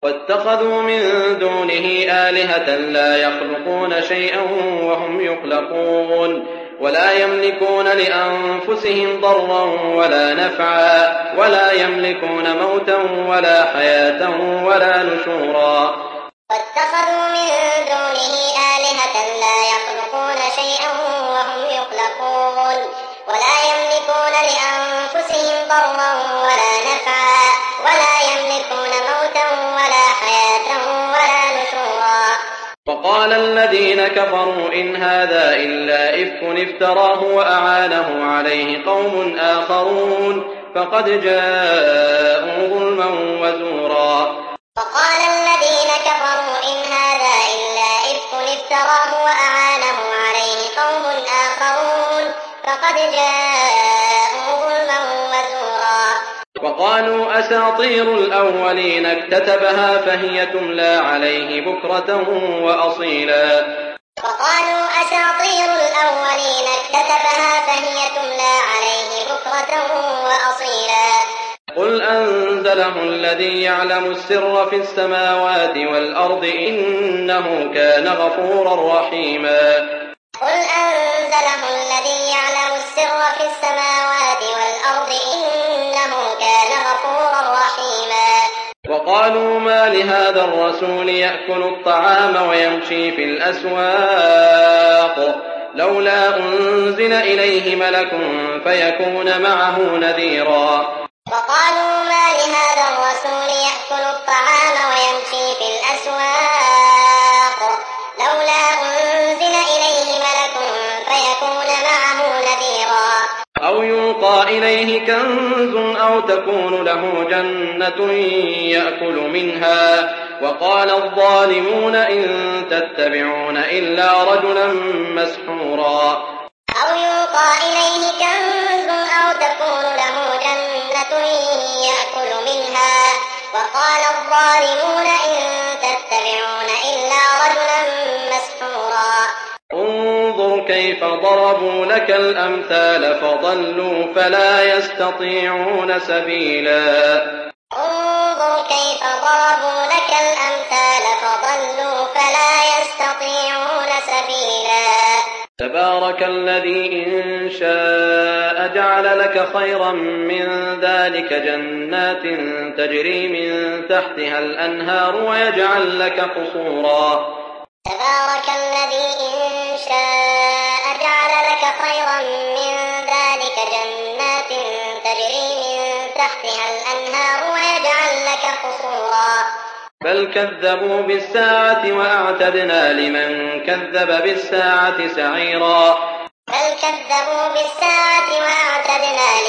واتخذوا من دونه آلهة لا يخلقون شيئا وهم يخلقون ولا يملكون لأنفسهم ضرا ولا نفعا ولا يملكون موتا ولا حياة ولا نشورا. واتخذوا من دونه آلهة لا يخلقون شيئا وهم يخلقون ولا يملكون لأنفسهم ضرا ولا نفعا ولا يملكون موتا ولا حياة ولا نشورا. وقال الذين كفروا إن هذا إلا إفك افتراه وأعانه عليه قوم آخرون فقد جاءوا ظلما وزورا. وقال الذين كفروا إن هذا إلا إفك افتراه وأعانه عليه قوم آخرون فقد جاءوا ظلما وزورا. وقالوا أساطير الأولين اكتتبها فهي تملى عليه بكرة وأصيلا. وقالوا أساطير الأولين اكتتبها فهي تملى عليه بكرة وأصيلا. قل أنزله الذي يعلم السر في السماوات والأرض إنه كان غفورا رحيما. قل أنزله الذي يعلم السر في السماوات والأرض إنه كان غفورا رحيما. وقالوا ما لهذا الرسول يأكل الطعام ويمشي في الأسواق لولا أنزل إليه ملك فيكون معه نذيرا. وقالوا ما لهذا الرسول يأكل الطعام ويمشي في الأسواق لولا أنزل إليه ملك فيكون معه نذيرا. أو يلقى إليه كنز أو تكون له جنة يأكل منها وقال الظالمون إن تتبعون إلا رجلا مسحورا. أو يلقى إليه كنز أو تكون له جنة يأكل منها وقال الظالمون إن تتبعون إلا رجلا مسحورا. انظر كيف ضربوا لك الأمثال فضلوا فلا يستطيعون سبيلا. انظر كيف ضربوا لك الأمثال فضلوا فلا يستطيعون سبيلا. تبارك الذي إن شاء جعل لك خيرا من ذلك جنات تجري من تحتها الأنهار ويجعل لك قصورا. تبارك الذي إن شاء جعل لك خيرا من ذلك جنات تجري من تحتها الأنهار ويجعل لك قصورا. بل كذبوا بالساعة وأعتدنا لمن كذب بالساعة سعيرا. بل كذبوا بالساعة وأعتدنا